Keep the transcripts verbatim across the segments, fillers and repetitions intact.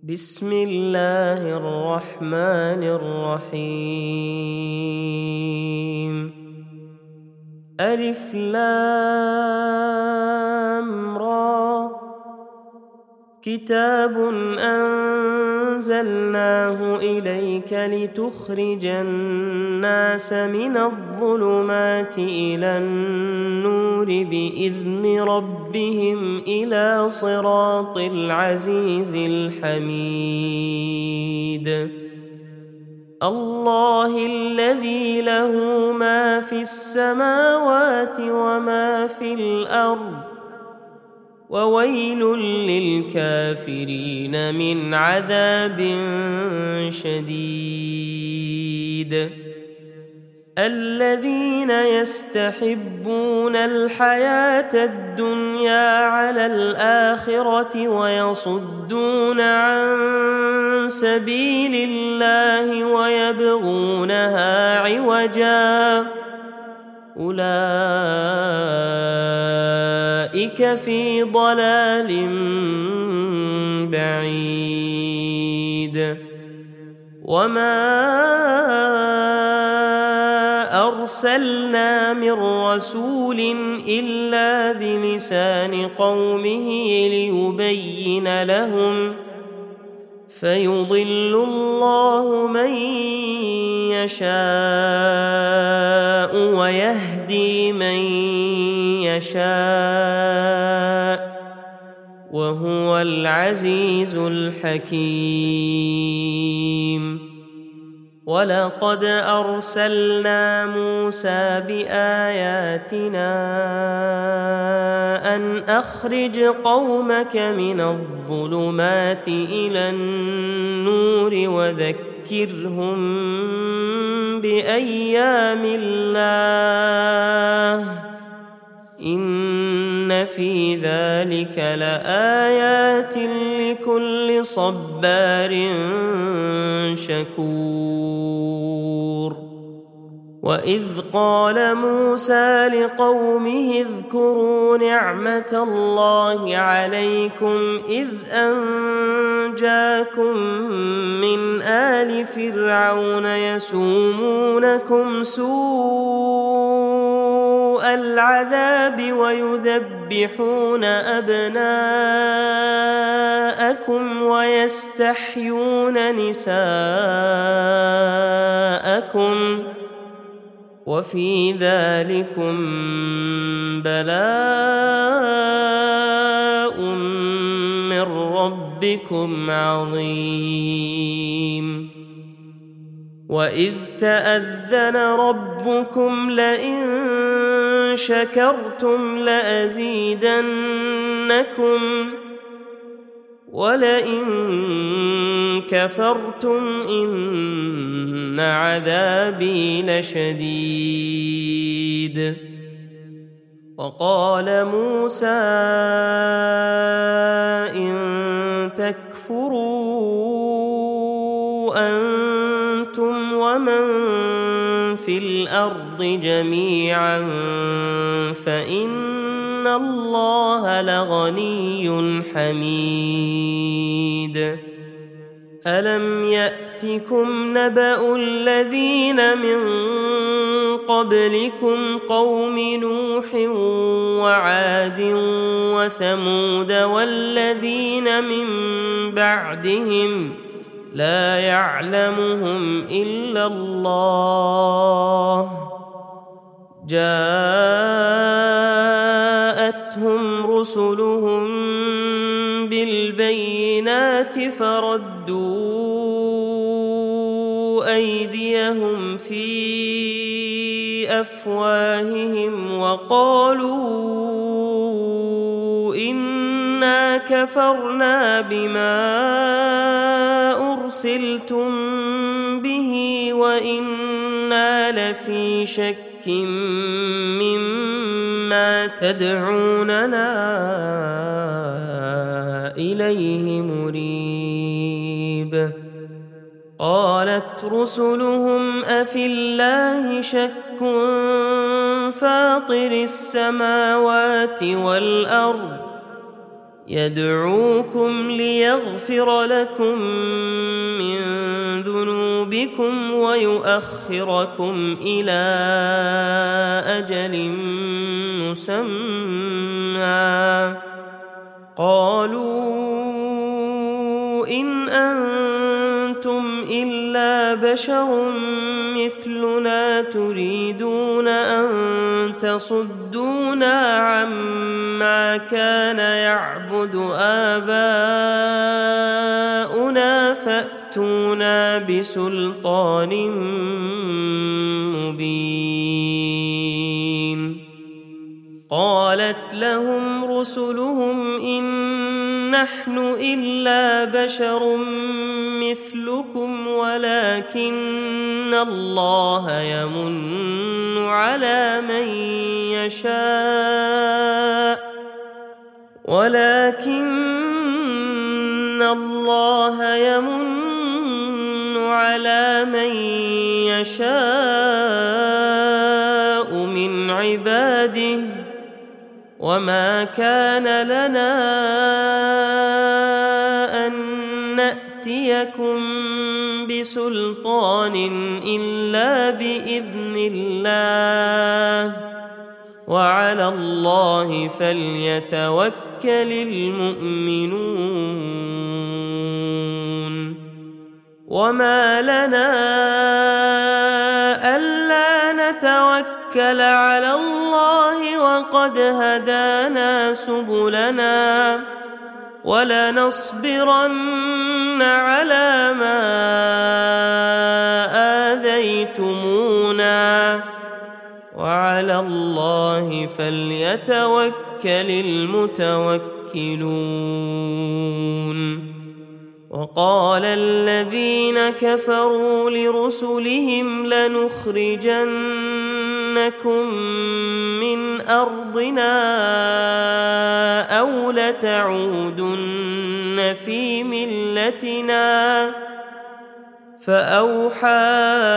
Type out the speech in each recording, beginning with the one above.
بسم الله الرحمن الرحيم. ألف لام را. كتاب أنزلناه إليك لتخرج الناس من الظلمات إلى النور بإذن ربهم إلى صراط العزيز الحميد. الله الذي له ما في السماوات وما في الأرض، وويل للكافرين من عذاب شديد. الذين يستحبون الحياة الدنيا على الآخرة ويصدون عن سبيل الله ويبغونها عوجا، أولئك في ضلال بعيد. وما أرسلنا من رسول إلا بلسان قومه ليبين لهم، فيضل الله من يشاء ويهدي من يشاء، وهو العزيز الحكيم. ولقد أرسلنا موسى بآياتنا أن أخرج قومك من الظلمات إلى النور وذكرهم بأيام الله، إن في ذلك لآيات لكل صبار شكور. وإذ قال موسى لقومه اذكروا نعمة الله عليكم إذ أنجاكم من آل فرعون يسومونكم سوء العذاب ويذبحون أبناءكم ويستحيون نساءكم، وفي ذلكم بلاء من ربكم عظيم. وإذ تأذن ربكم لئن شكرتم لأزيدنكم ولئن كفرتم إن عذابي لشديد. وقال موسى إن تكفروا أنتم ومن في الأرض جميعا فإن الله لغني حميد. ألم يأتكم نبأ الذين من قبلكم قوم نوح وعاد وثمود والذين من بعدهم لا يعلمهم إلا الله، جاءتهم رسلهم بالبينات فردوا أيديهم في أفواههم وقالوا إنا كفرنا بما أرسلتم به وإنا لفي شك مما تدعوننا إليه مريب. قالت رسلهم أفي الله شك فاطر السماوات والأرض يدعوكم ليغفر لكم من ذنوبكم ويؤخركم إلى أجل مسمى قالوا إن أنتم إلا بشر مثلنا تريدون أن تصدونا عما كان يعبد آباؤنا فأتونا بسلطان مبين قالت لهم رسلهم إن نحن إلا بشر مثلكم ولكن الله يمن على من يشاء ولكن الله يمن على من يشاء من عباده وما كان لنا أن نأتيكم بسلطان إلا بإذن الله وعلى الله فليتوكل المؤمنون وما لنا ألا نتوكل على الله وقد هدانا سبلنا ولنصبرن على ما آذيتمونا وعلى الله فليتوكل المتوكلون وقال الذين كفروا لرسلهم لنخرجنكم من أرضنا أو لتعودن في ملتنا فأوحى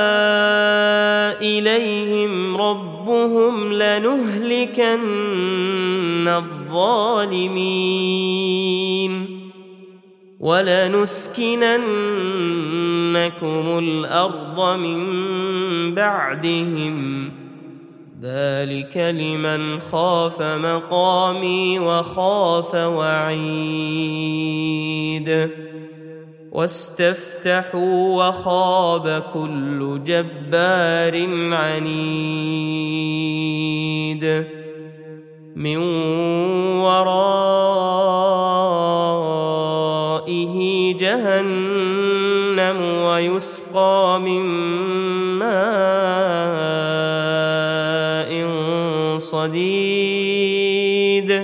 إليهم ربهم لنهلكن الظالمين ولنسكننكم الأرض من بعدهم ذلك لمن خاف مقامي وخاف وعيد واستفتحوا وخاب كل جبار عنيد من ورائه جهنم ويسقى من ماء صديد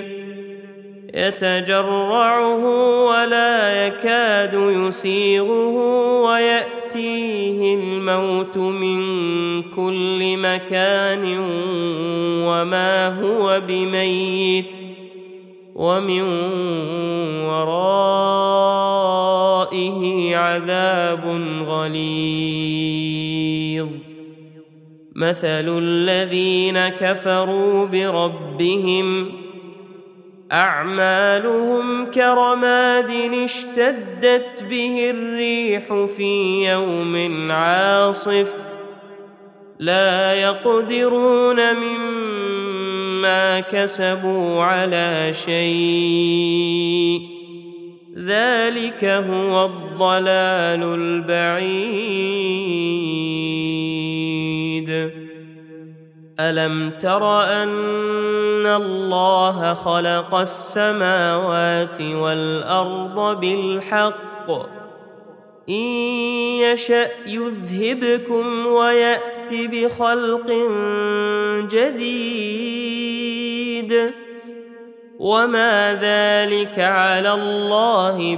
يتجرعه ولا يكاد يسيغه ويأتيه الموت من كل مكان وما هو بميت ومن ورائه عذاب غليظ مثل الذين كفروا بربهم أعمالهم كرماد اشتدت به الريح في يوم عاصف لا يقدرون مما كسبوا على شيء ذلك هو الضلال البعيد ألم تر أن الله خلق السماوات والأرض بالحق إن يشأ يذهبكم ويأت بخلق جديد وما ذلك على الله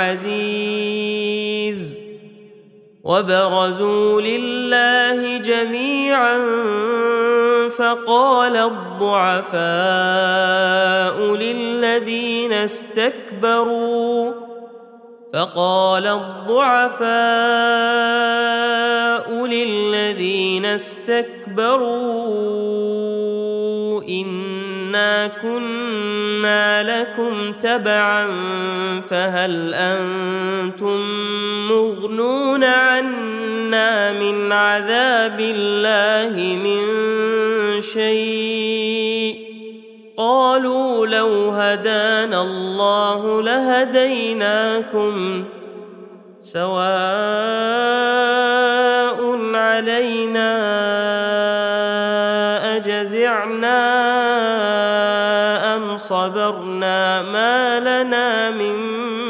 بعزيز وبرزوا لله جميعا فقال الضعفاء للذين استكبروا فقال الضعفاء للذين استكبروا إن إنا كنا لكم تبعا فهل أنتم مغنون عنا من عذاب الله من شيء قالوا لو هدانا الله لهديناكم سواء علينا أجزعنا أم صبرنا ما لنا من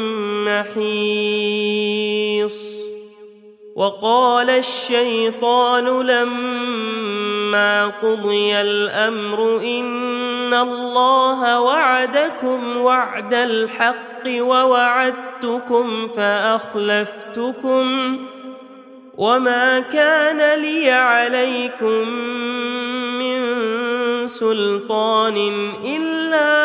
محيص وقال الشيطان لما قضي الأمر إن الله وعدكم وعد الحق ووعدتكم فأخلفتكم وما كان لي عليكم من سلطان إلا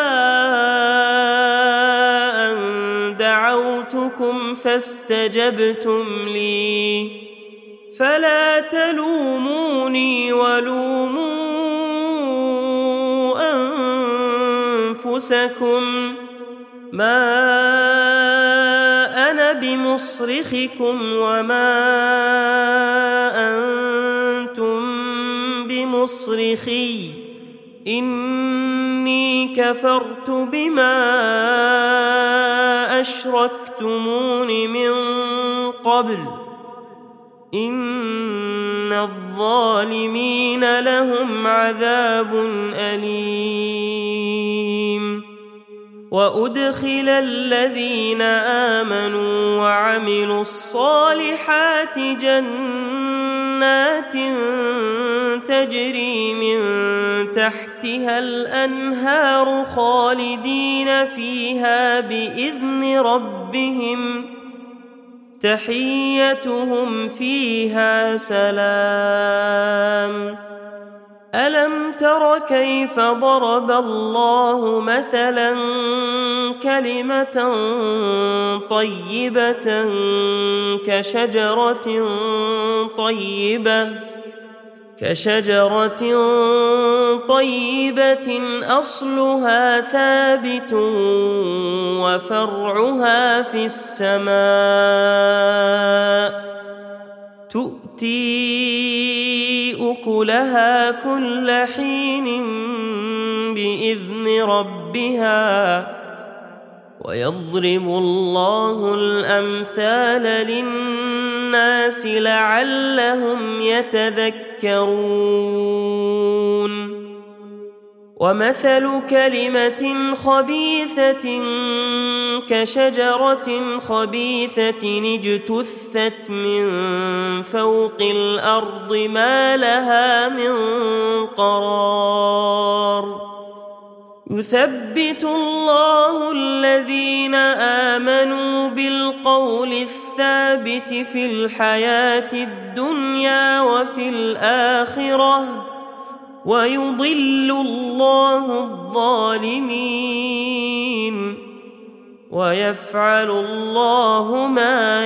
أن دعوتكم فاستجبتم لي فلا تلوموني ولوموا أنفسكم ما أنا بمصرخكم وما أنتم بمصرخي إني كفرت بما أشركتمون من قبل إن الظالمين لهم عذاب أليم وأدخل الذين آمنوا وعملوا الصالحات جنات تجري من تحتها الأنهار خالدين فيها بإذن ربهم تحيتهم فيها سلام ألم تر كيف ضرب الله مثلا كلمة طيبة كشجرة طيبة كشجرة طيبة أصلها ثابت وفرعها في السماء تؤتي أكلها كل حين بإذن ربها ويضرب الله الأمثال للناس لعلهم يتذكرون ومثل كلمة خبيثة كشجرة خبيثة اجتثت من فوق الأرض ما لها من قرار يثبت الله الذين آمنوا بالقول الثابت في الحياة الدنيا وفي الآخرة ويضل الله الظالمين ويفعل الله ما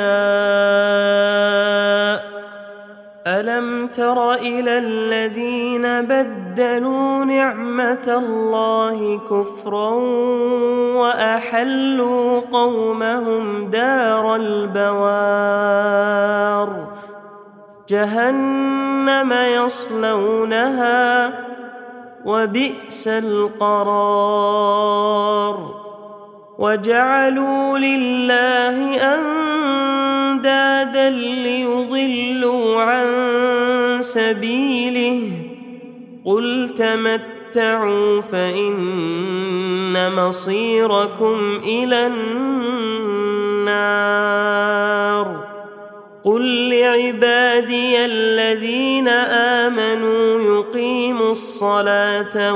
يشاء ألم تر إلى الذين بدلوا نعمة الله كفرا وأحلوا قومهم دار البوار جهنم يصلونها وبئس القرار وجعلوا لله أندادا ليضلوا عن سبيله قل تمتعوا فإن مصيركم إلى النار قل لعبادي الذين آمنوا يقيموا الصلاة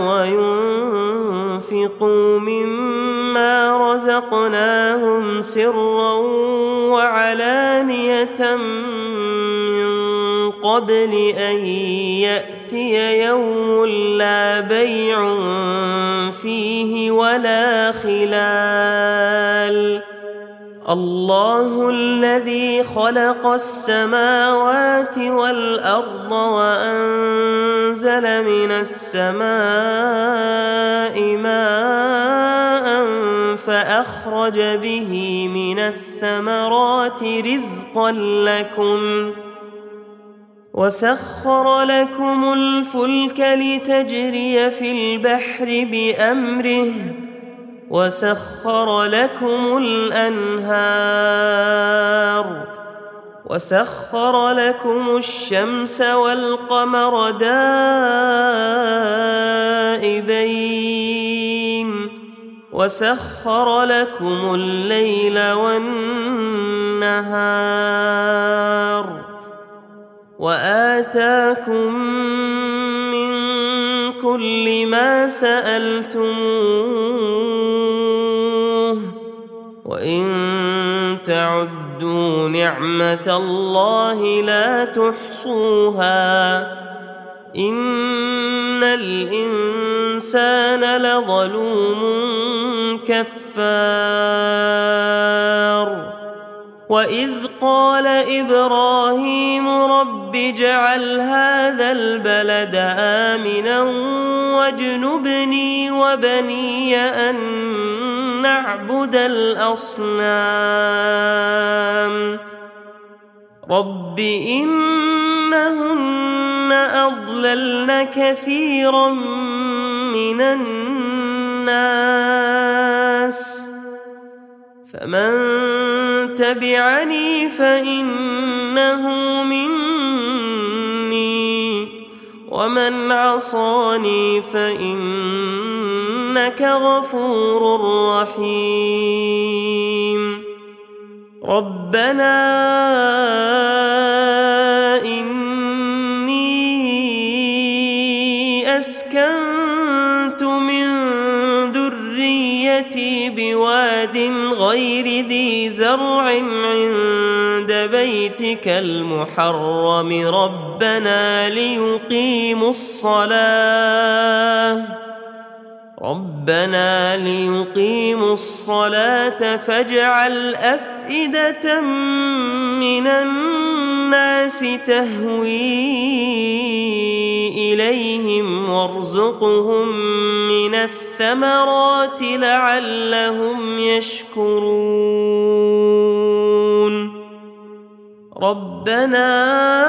وينفقوا مما رزقناهم سرا وعلانية من قبل أن يأتي يوم لا بيع فيه ولا خلال الله الذي خلق السماوات والأرض وأنزل من السماء ماء فأخرج به من الثمرات رزقا لكم وسخر لكم الفلك لتجري في البحر بأمره وسخر لكم الأنهار وسخر لكم الشمس والقمر دائبين وسخر لكم الليل والنهار وآتاكم من كل ما سألتموه وإن تعدوا نعمة الله لا تحصوها إن الإنسان لظلوم كفار وإذ قال إبراهيم رب اجعل هذا البلد آمنا واجنبني وبني أن نعبد الأصنام رب إنهن أضللن كثيرا من الناس فمن تبعني فإنه مني ومن عصاني فإنك غفور رحيم ربنا إني أسكنت من ذريتي بواد غير ذي زرع عند بيتك المحرم ربنا ليقيموا الصلاة ربنا ليقيموا الصلاة فاجعل أفئدة من الناس تهوي إليهم وارزقهم من الثمرات لعلهم يشكرون ربنا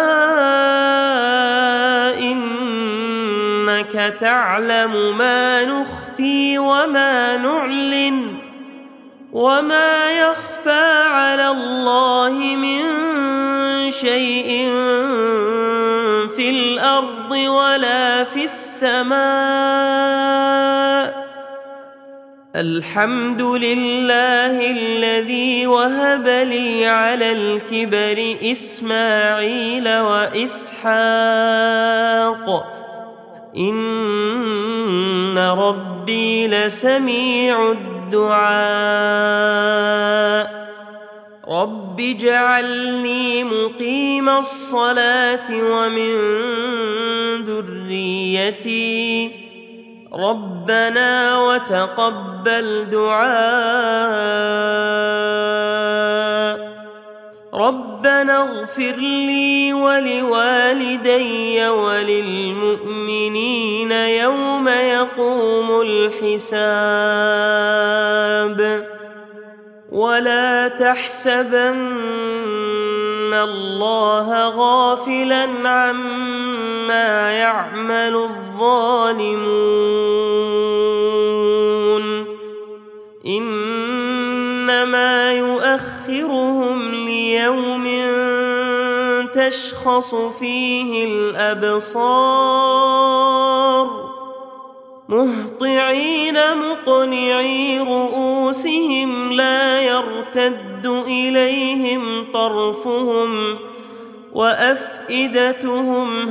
إنك تعلم ما نخفي وما نعلن وما يخفى على الله من شيء في الأرض ولا في السماء الحمد لله الذي وهب لي على الكبر إسماعيل وإسحاق إن ربي لسميع الدعاء رب اجعلني مقيم الصلاة ومن ذريتي ربنا وتقبل دعاء ربنا اغفر لي ولوالدي وللمؤمنين يوم يقوم الحساب ولا تحسبن الله غافلا عما يعمل الظالمون إنما يؤخرهم ليوم تشخص فيه الأبصار مهطعين مقنعي رؤوسهم لا يرتد إليهم طرفهم وأفئدتهم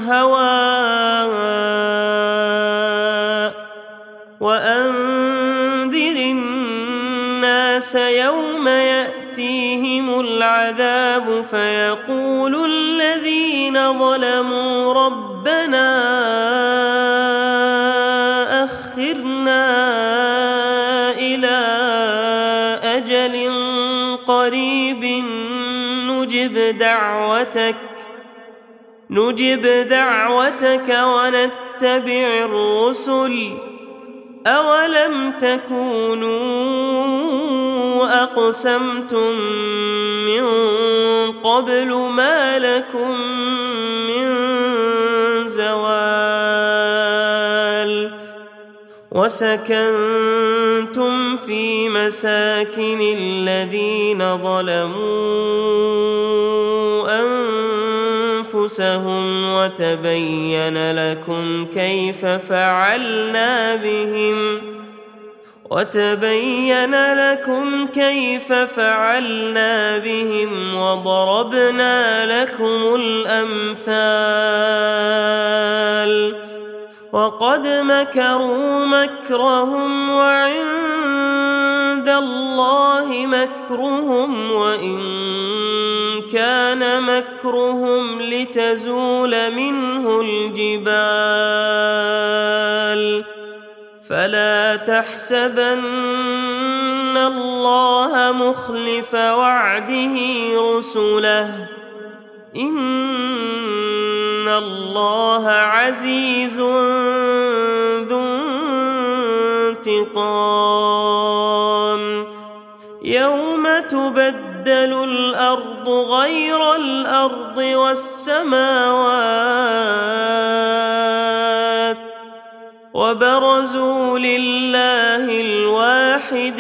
هواء وأنذر الناس يوم يأتيهم العذاب فيقول الذين ظلموا ربنا أخرنا إلى أجل قريب نجب دعوتك نجب دعوتك ونتبع الرسل أولم تكونوا أقسمتم من قبل ما لكم من زوال وسكنتم في مساكن الذين ظلموا أنفسهم وتبين لكم كيف فعلنا بهم وتبين لكم كيف فعلنا بهم وضربنا لكم الأمثال وقد مكروا مكرهم وعند الله مكرهم وإن كان مكرهم لتزول منه الجبال فلا تحسبن الله مخلف وعده رسله إن الله عزيز ذو انتقام يوم تبدل الأرض غير الأرض والسماوات وبرزوا لله الواحد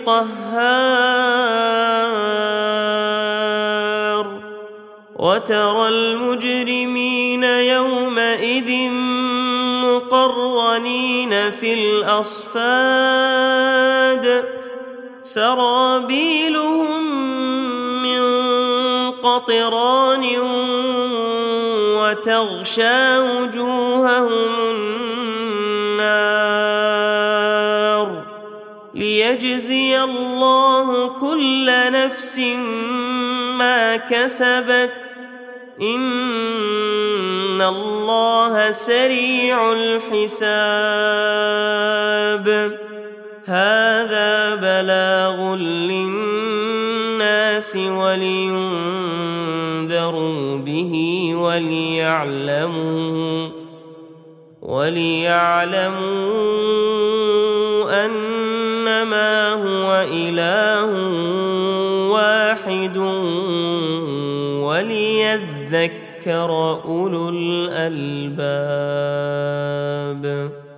القهار وترى المجرمين يومئذ مقرنين في الأصفاد سرابيلهم من قطران وتغشى وجوههم النار ليجزي الله كل نفس ما كسبت إن الله سريع الحساب هذا بلاغ للناس ولينذروا به وليعلموا وليعلموا أنما هو إله واحد وليذكر أولو الألباب.